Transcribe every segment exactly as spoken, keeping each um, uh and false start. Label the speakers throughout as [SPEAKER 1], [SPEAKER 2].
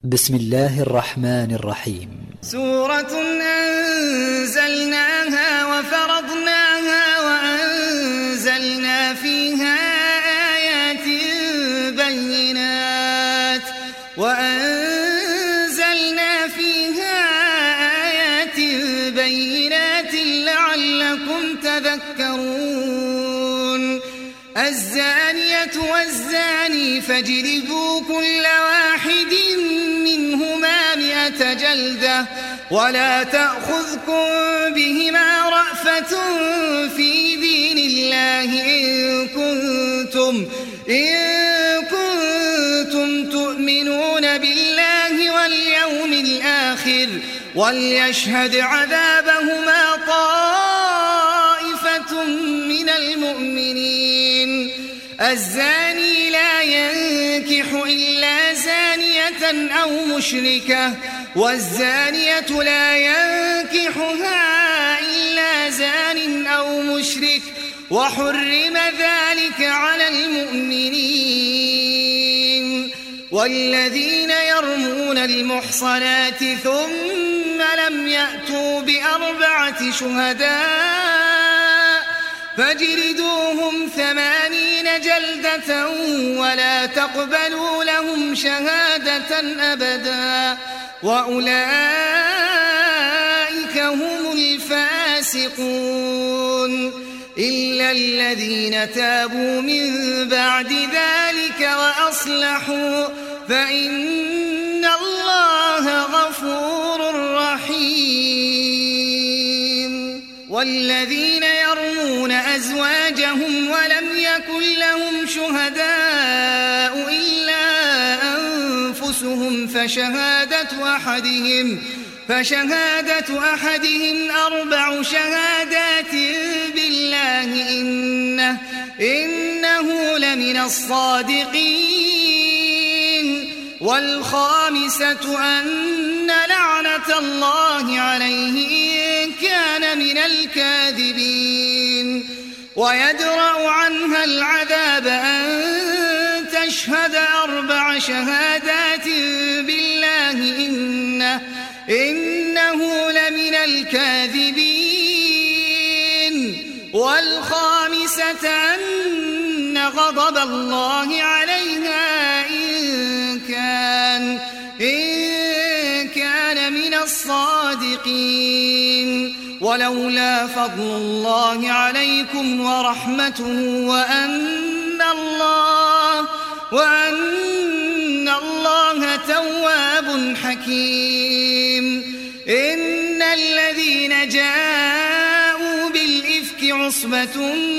[SPEAKER 1] بسم الله الرحمن الرحيم.
[SPEAKER 2] سورة أنزلناها وفرضناها وأنزلنا فيها آيات بينات وأنزلنا فيها آيات بينات لعلكم تذكرون. الزانية والزاني فاجلدوا كل واحد منهما مئة جلدة ولا تأخذكم بهما رأفة في دين الله إن كنتم, إن كنتم تؤمنون بالله واليوم الآخر وليشهد عذابهما طائفة من المؤمنين. الزاني لا ينكح إلا زانية أو مشركة والزانية لا ينكحها إلا زان أو مشرك وحرم ذلك على المؤمنين. والذين يرمون المحصنات ثم لم يأتوا بأربعة شهداء فاجلدوهم ثمانين جلدة ولا تقبلوا لهم شهادة أبدا وأولئك هم الفاسقون إلا الذين تابوا من بعد ذلك وأصلحوا فإن الله غفور رحيم. والذين يرمون أزواجهم ولم يكن لهم شهداء إلا أنفسهم فشهادة أحدهم فشهادة أحدهم أربع شهادات بالله إنه, إنه لمن الصادقين. والخامسة أن لعنة الله عليه إن كان من الكاذبين. ويدرأ عنها العذاب أن تشهد أربع شهادات بالله إنه, إنه لمن الكاذبين. والخامسة أن غضب الله عليها إن كان, إن كان من الصادقين. ولولا فضل الله عليكم ورحمته وأن الله, وأن الله تواب حكيم. إن الذين جاءوا بالإفك عصبة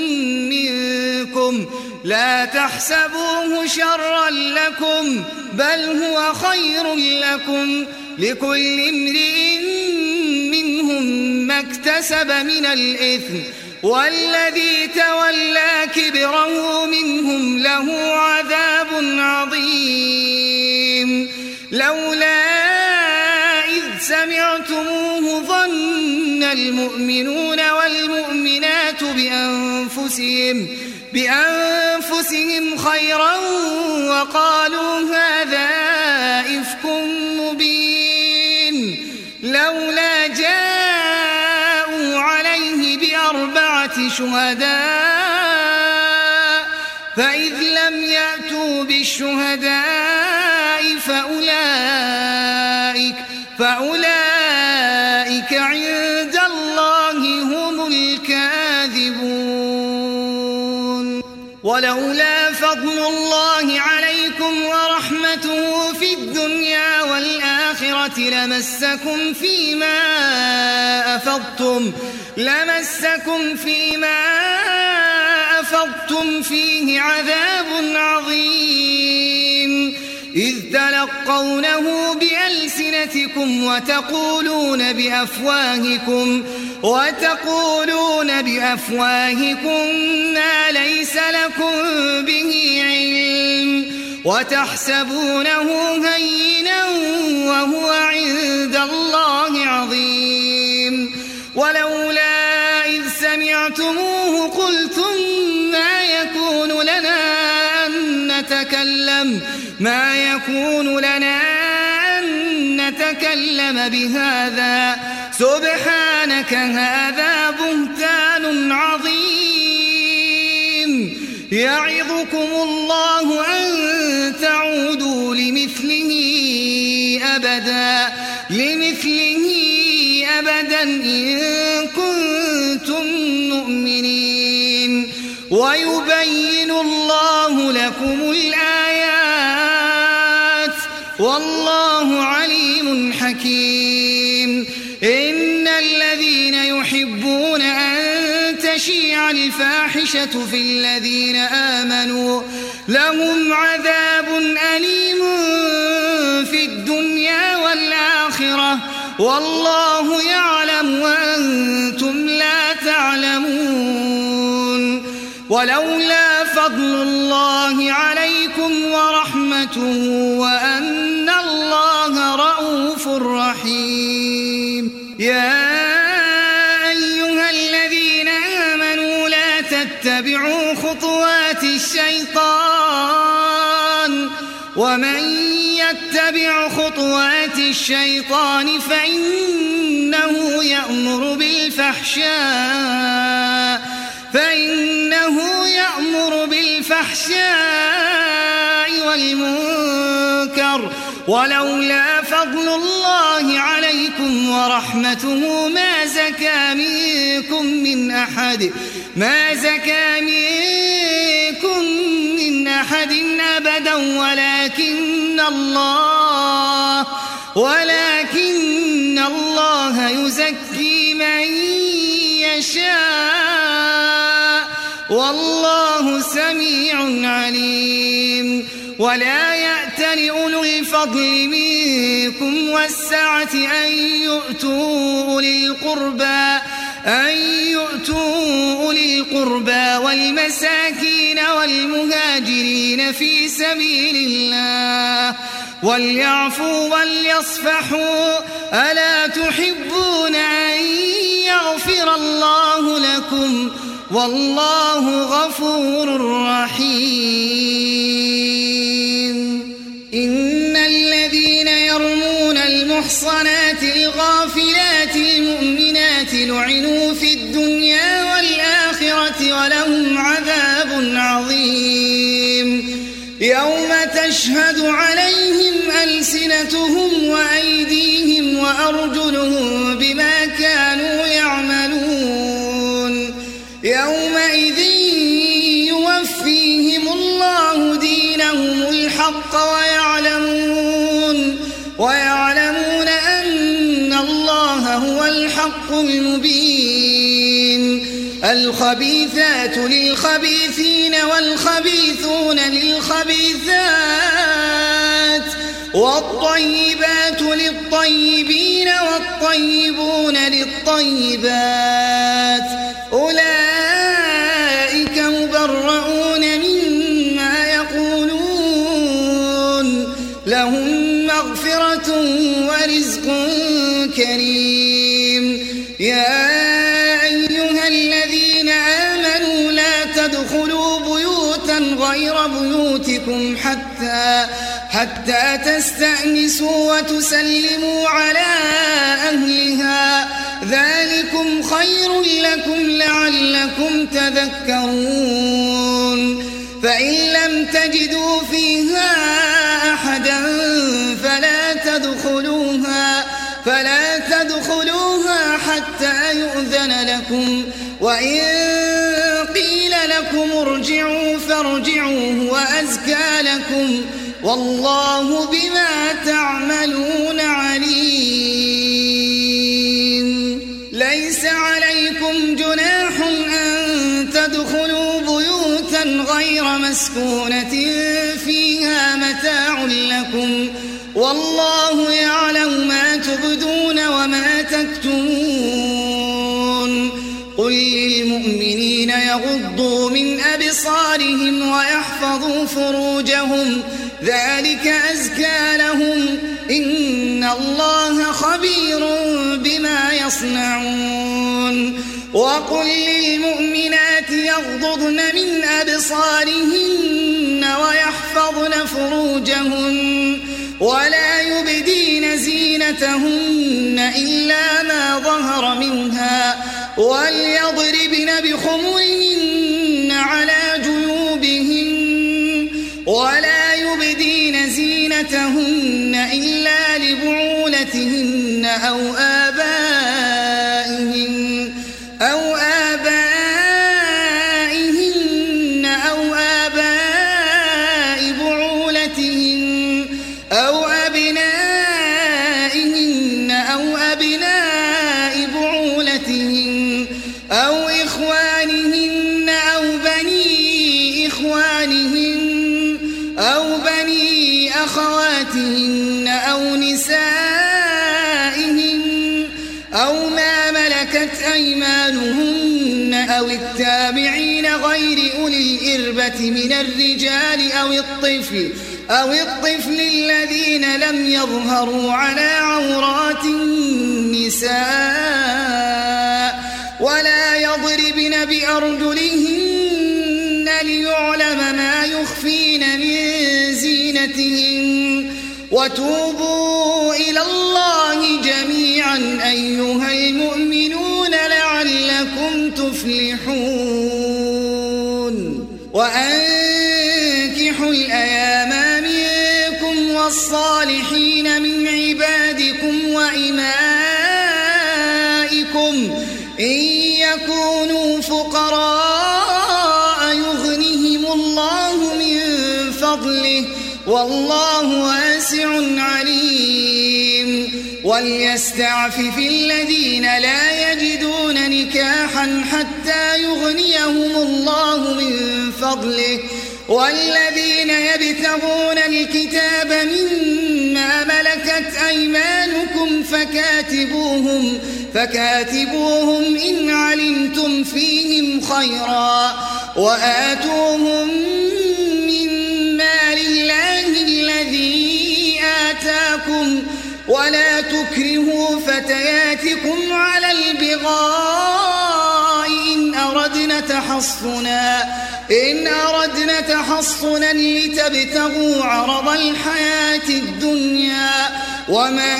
[SPEAKER 2] منكم لا تحسبوه شرا لكم بل هو خير لكم لكل امرئ منهم ما اكتسب من الإثم والذي تولى كبره منهم له عذاب عظيم. لولا إذ سمعتموه ظن المؤمنون والمؤمنات بأنفسهم, بأنفسهم خيرا وقالوا هذا إفك مبين. لولا جاءوا عليه بأربعة شهداء فإذ لم يأتوا بالشهداء فأولئك, فأولئك عند الله هم الكاذبون. ولولا فضل الله عليكم ورحمته في الدنيا والآخرة لمسكم فيما أفضتم, لمسكم فيما أفضتم فيه عذاب عظيم إذ تلقونه بألسنتكم وتقولون بأفواهكم, وتقولون بأفواهكم ما ليس لكم به علم وتحسبونه هينا وهو عند الله عظيم. ولولا إذ سمعتموه قلتم ما يكون لنا أن نتكلم ما يكون لنا أن تكلم بهذا سبحانك هذا بهتان عظيم يعظكم الله أن تعودوا لمثله أبدا لمثله أبدا إن كنتم مؤمنين ويبين الله لكم الآيات والله عليم حكيم إن الذين يحبون أن تشيع الفاحشة في الذين آمنوا لهم عذاب أليم في الدنيا والآخرة والله يعلم وأنتم لا تعلمون ولولا فضل الله عليكم ورحمته وأن الله رؤوف رحيم يا أيها الذين آمنوا لا تتبعوا خطوات الشيطان ومن يتبع خطوات الشيطان فإنه يأمر بالفحشاء فإنه يأمر بالفحشاء والمنكر ولولا فضل الله عليكم ورحمته ما زكى منكم من أحد ما زكى منكم من أحد أبدا ولكن الله ولكن الله يزكي من يشاء والله سميع عليم ولا يأتل أولو الفضل منكم والسعة أن يؤتوا أولي القربى أن يؤتوا أولي القربى والمساكين والمهاجرين في سبيل الله وليعفوا وليصفحوا ألا تحبون أن يغفر الله لكم والله غفور رحيم إن الذين يرمون المحصنات الغافلات المؤمنات لعنوا في الدنيا والآخرة ولهم عذاب عظيم يوم تشهد عليهم ألسنتهم وأيديهم وأرجلهم بما كانوا يعملون يومئذ يوفيهم الله دينهم الحق ويعلمون ويعلمون أن الله هو الحق المبين الخبيثات للخبيثين والخبيثون للخبيثات والطيبات للطيبين والطيبون للطيبات أولئك مبرؤون مما يقولون لهم مغفرة ورزق كريم يا أيها الذين آمنوا لا تدخلوا بيوتا غير بيوتكم حتى حتى تستأنسوا وتسلموا على أهلها ذلكم خير لكم لعلكم تذكرون فإن لم تجدوا فيها أحدا فلا تدخلوها فلا تدخلوها حتى يؤذن لكم وإن قيل لكم ارجعوا فارجعوا هو أزكى لكم والله بما تعملون عليم ليس عليكم جناح أن تدخلوا بيوتا غير مسكونة فيها متاع لكم والله يعلم ما تبدون وما تكتمون قل للمؤمنين يغضوا من أبصارهم ويحفظوا فروجهم ذلك أزكى لهم إن الله خبير بما يصنعون وقل للمؤمنات يغضضن من أبصارهن ويحفظن فروجهن ولا يبدين زينتهن زينتهن إلا ما ظهر منها وليضربن بخمرهن على جيوبهن ولا يبدين زينتهن إلا لبعولتهن أو آبائهن أو آبائهن أو آباء بعولتهن أو أبنائهن أو أبناء بعولتهن أو إخوانهن أو بني إخوانهن أو بني أخواتهن أو نسائهن أو ما ملكت أيمانهن أو التابعين غير أولي الإربة من الرجال أو الطفل أو الطفل الذين لم يظهروا على عورات النساء ولا يضربن بأرجلهن ليعلم ما يخفين من زينتهن وتوبوا إلى الله جميعا أيها المؤمنون لعلكم تفلحون وأنكحوا الأيام منكم والصالحين من عبادكم وإمائكم إن يكونوا فقراء يغنهم الله من فضله والله واسع عليم وليستعفف الذين لا يجدون نكاحا حتى يغنيهم الله من فضله والذين يبتغون الكتاب مما ملكت أيمانكم فكاتبوهم فكاتبوهم إن علمتم فيهم خيرا وآتوهم من مال الله الذي آتاكم ولا تكرهوا فتياتكم على البغاء إن أردنا تحصنا إن أردنا تحصنا لتبتغوا عرض الحياة الدنيا ومن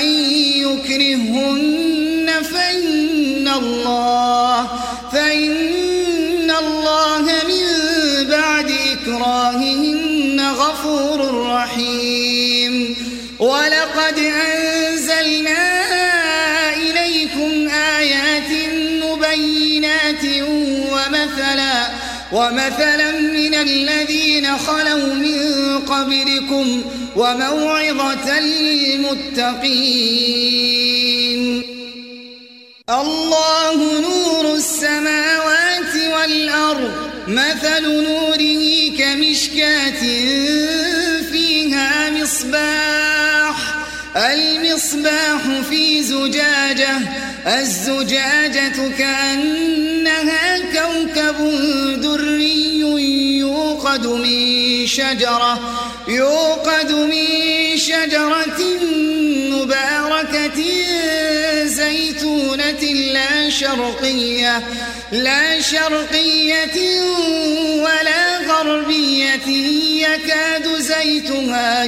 [SPEAKER 2] يكرهن فإن الله فإن الله من بعد إكراههن غفور رحيم ولقد أنزلنا إليكم آيات مبينات ومثلا ومثلا من الذين خلوا من قبلكم وموعظة للمتقين الله نور السماوات والأرض مثل نوره كمشكاة فيها مصباح المصباح في زجاجة الزجاجة كأنها كوكب دري يوقد من شجرة يوقد من شجرة مباركة زيتونة لا شرقية لا شرقية ولا غربية يكاد زيتها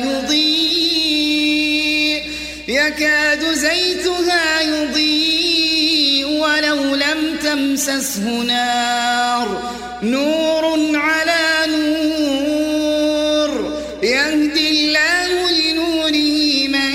[SPEAKER 2] يضيء يكاد زيتها يضيء ولو لم تمسسه نار نور على نور يهدي الله لنوره من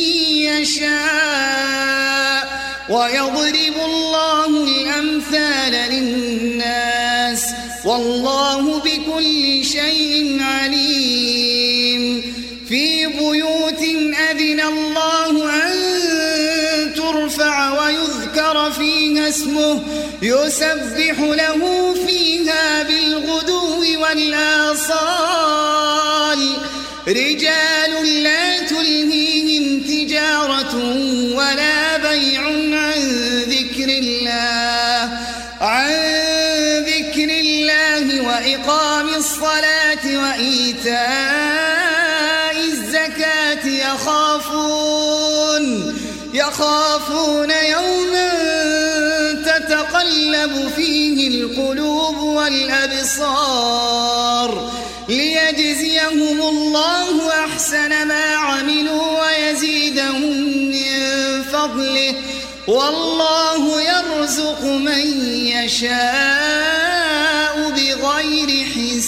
[SPEAKER 2] يشاء ويضرب الله الأمثال للناس والله بكل شيء عليم في بيوت أذن الله أن ترفع ويذكر فيها اسمه يسبح له فيها بالغدو والآصال رجال لا تلهيهم تجارة ولا بيع عن ذكر الله عن ذكر الله وإقام الصلاة وإيتاء الزكاة يخافون يخافون يوما تتقلب فيه القلوب والأبصار ليجزيهم الله أحسن ما عملوا ويزيدهم من فضله والله يرزق من يشاء بغير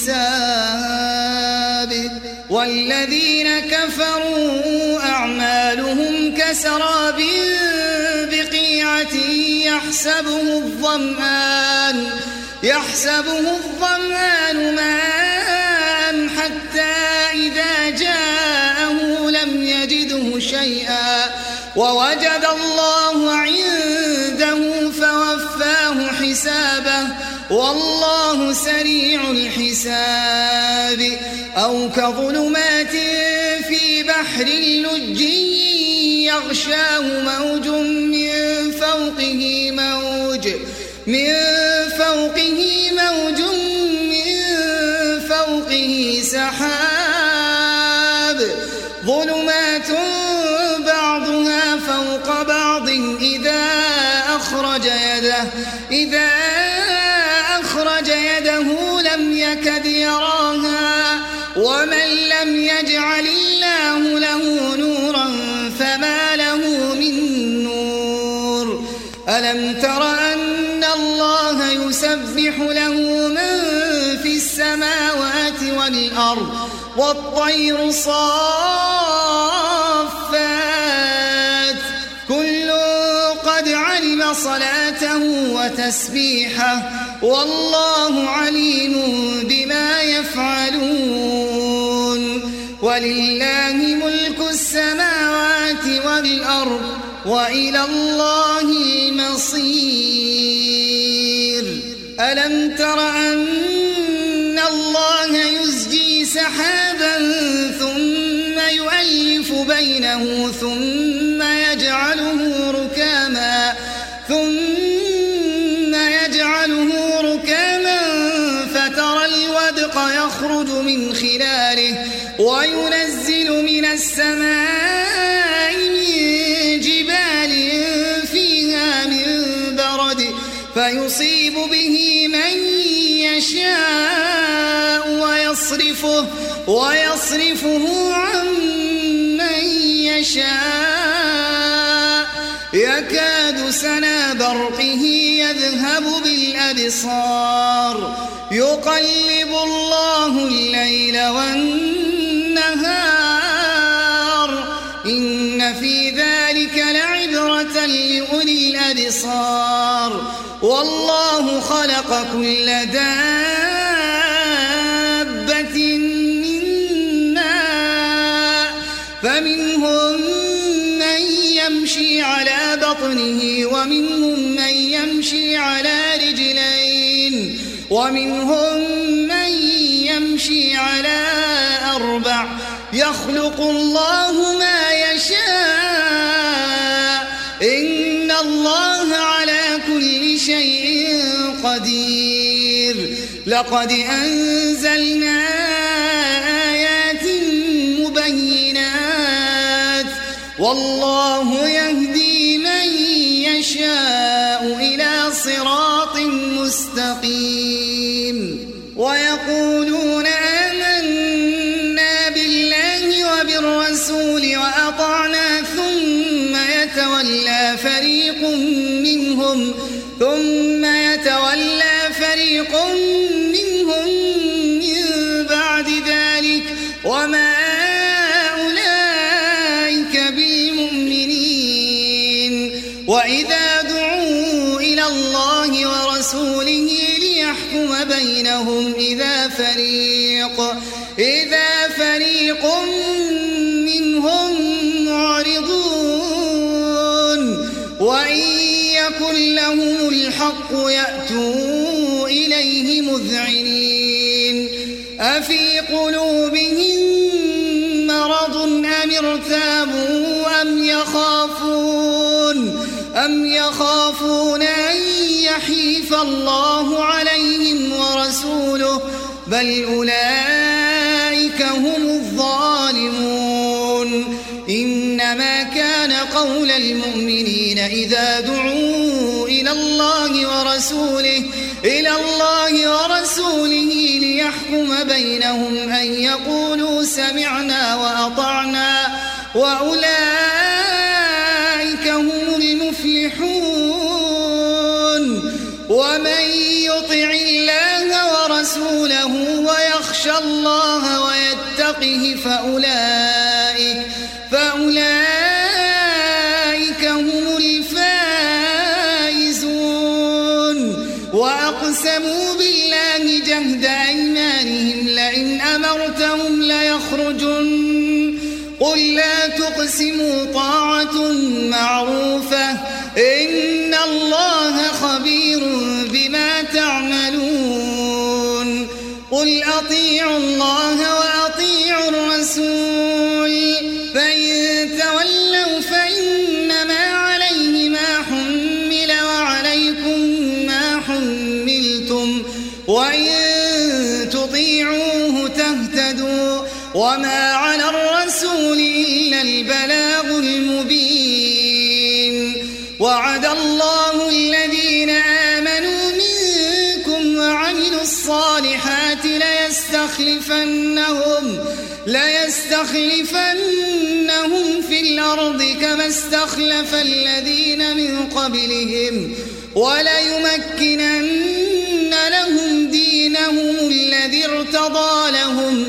[SPEAKER 2] حساب والذين كفروا أعمالهم كسراب بقيعة يحسبه الظمآن يحسبه الظمآن ماء حتى إذا جاءه لم يجده شيئا ووجد الله عنده فوفاه حسابه والله سريع الحساب أو كظلمات في بحر لج يغشاه موج من فوقه موج من فوقه موج من فوقه سحاب ظلمات بعضها فوق بعض إذا أخرج يده إذا أخرج يده لم يكد يراها ومن لم يجعل الله له نورا فما له من نور ألم تر أن الله يسبح له من في السماوات والأرض والطير صافات كل قد علم صلاته وتسبيحه والله عليم بما يفعلون ولله ملك السماوات والأرض وإلى الله المصير ألم تر أن الله يزجي سحابا ثم يؤلف بينه ثم يجعله ركاما ثم يجعله ركاما فترى الودق يخرج من خلاله وينزل من السماء من جبال فيها من برد فيصيب به من يشاء ويصرفه ويصرفه عن من يشاء يكاد سنا برقه يذهب بالأبصار يقلب الله الليل والنهار إن في ذلك لعبرة لأولي الأبصار والله خلق كل دابة من ماء فمنهم من يمشي على بطنه ومنهم من يمشي على رجلين ومنهم من يمشي على أربع يخلق الله ما يشاء إن الله على كل شيء قدير لقد أنزلنا آيات مبينات والله يهدي من يشاء إلى صراط مستقيم ويقولون آمنا بالله وبالرسول وأطعنا ثم يتولى فريق منهم ثم يتولى فريق منهم من بعد ذلك وما أولئك بالمؤمنين وإذا دعوا إلى الله ورسوله ليحكم بينهم إذا فريق إذا فريق منهم معرضون وإن يكن لهم الحق يأتوا إليه مذعنين أفي قلوبهم مرض أم ارتابوا أم يخافون أم يخافون أن يحيف الله عليهم ورسوله بل أولئك هم الظالمون إنما كان قول المؤمنين إذا دعوا إلى الله ورسوله إلى الله ورسوله ليحكم بينهم أن يقولوا سمعنا وأطعنا وأولئك هم ومن يطع الله ورسوله ويخشى الله ويتقه فأولئك, فأولئك هم الفائزون. وأقسموا بالله جهد أيمانهم لئن أمرتهم ليخرجن قل لا تقسموا طاعة معروفة إن الله خبير بما تعملون. قل أطيعوا الله وأطيعوا الرسول فإن تولوا فإنما عليه ما حمل وعليكم ما حملتم وإن تطيعوه تهتدوا وما على الرسول إلا البلاغ المبين. وعد الله الذين آمنوا منكم وعملوا الصالحات ليستخلفنهم, ليستخلفنهم في الأرض كما استخلف الذين من قبلهم وليمكنن لهم دينهم الذي ارتضى لهم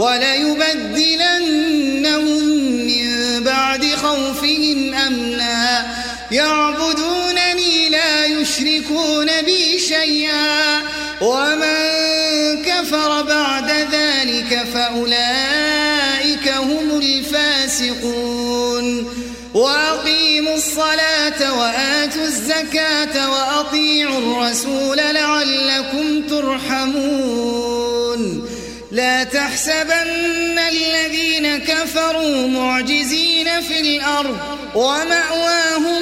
[SPEAKER 2] وليبدلنهم من بعد خوفهم أمنا يعبدونني لا يشركون بي شيئا ومن كفر بعد ذلك فأولئك هم الفاسقون. وأقيموا الصلاة وآتوا الزكاة وأطيعوا الرسول لعلكم ترحمون. لا تحسبن الذين كفروا معجزين في الأرض ومأواهم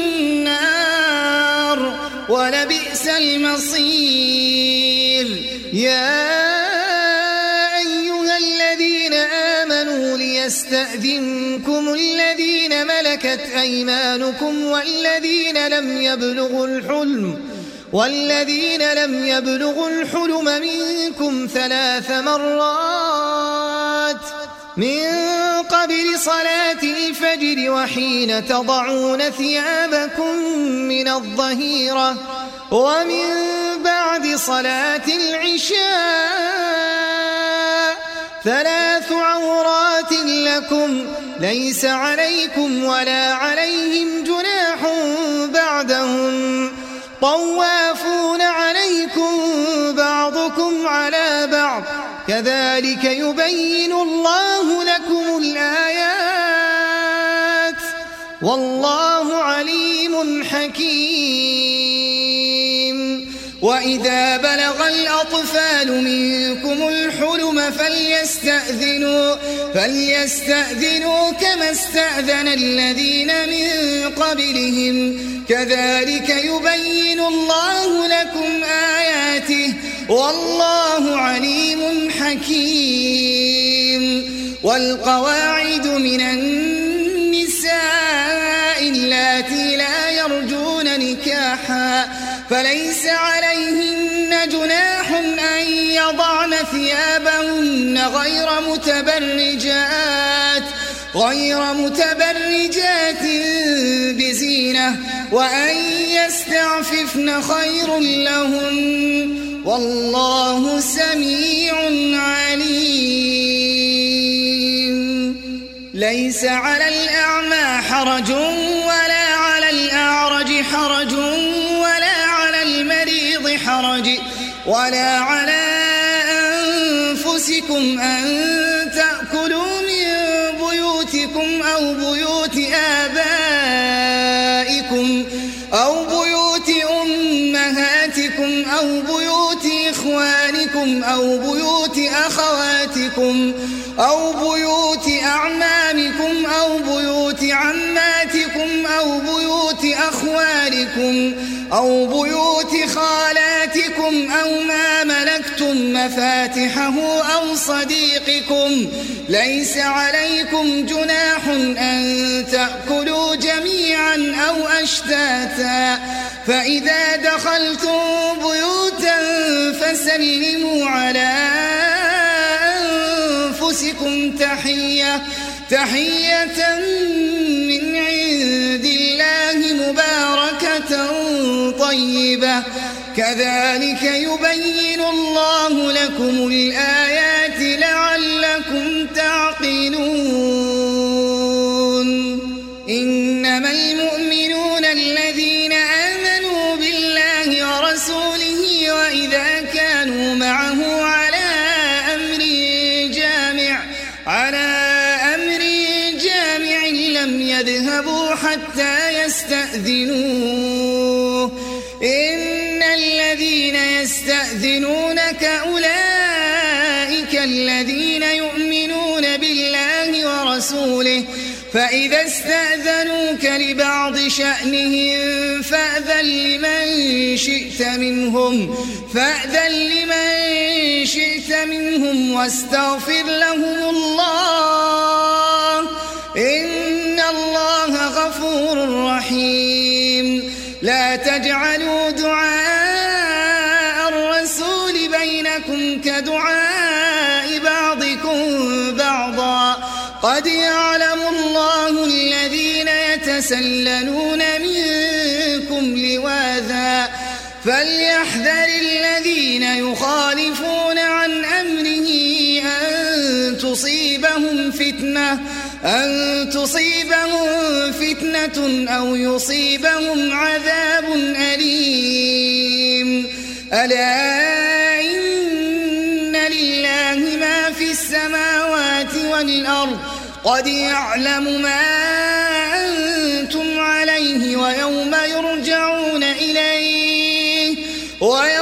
[SPEAKER 2] النار ولبئس المصير. يا أيها الذين آمنوا ليستأذنكم الذين ملكت أيمانكم والذين لم يبلغوا الحلم والذين لم يبلغوا الحلم منكم ثلاث مرات من قبل صلاة الفجر وحين تضعون ثيابكم من الظهيرة ومن بعد صلاة العشاء ثلاث عورات لكم ليس عليكم ولا عليهم جناح بعدهم طوافون عليكم بعضكم على بعض كذلك يبين الله لكم الآيات والله عليم حكيم. وإذا بلغ الأطفال منكم الحلم فليستأذنوا, فليستأذنوا كما استأذن الذين من قبلهم كذلك يبين الله لكم آياته والله عليم حكيم. والقواعد من النساء اللاتي لا يرجون نكاحا فليس عليهن جناح أن يضعن ثيابهن غير متبرجات غير متبرجات بزينة وأن يستعففن خير لهن والله سميع عليم. ليس على الأعمى حرج ولا على الأعرج حرج ولا على المريض حرج ولا على أنفسكم أن تأكلوا من بيوتكم أو بيوت آبائكم أو بيوت أمهاتكم أو بيوت إخوانكم أو بيوت أخواتكم أو بيوت أعمامكم أو بيوت عماتكم أو بيوت أخوالكم أو بيوت خالاتكم أو ما ملكتم مفاتحه أو صديقكم ليس عليكم جناح أن تأكلوا جميعا أو أشتاتا فإذا دخلتم بيوتا فسلموا على أنفسكم تحية تحية من عند الله مباركة طيبة كذلك يبين الله لكم الآيات لعلكم تعقلون إنما المؤمنون الذين آمنوا بالله ورسوله وإذا كانوا معه على أمر جامع على أمر جامع لم يذهبوا حتى يستأذنوه إن الذين يستأذنونك أولئك الذين يؤمنون بالله ورسوله فإذا استأذنوك لبعض شأنهم فأذن لمن شئت منهم فأذن لمن شئت منهم واستغفر لهم الله إن الله غفور رحيم لا تجعلوا دعاء الرسول بينكم كدعاء بعضكم بعضا قد يعلم الله الذين يتسللون منكم لواذا فليحذر الذين يخالفون عن أمره أن تصيبهم فتنة أن تصيبهم فتنة أو يصيبهم عذاب أليم ألا إن لله ما في السماوات والأرض قد يعلم ما أنتم عليه ويوم يرجعون إليه ويوم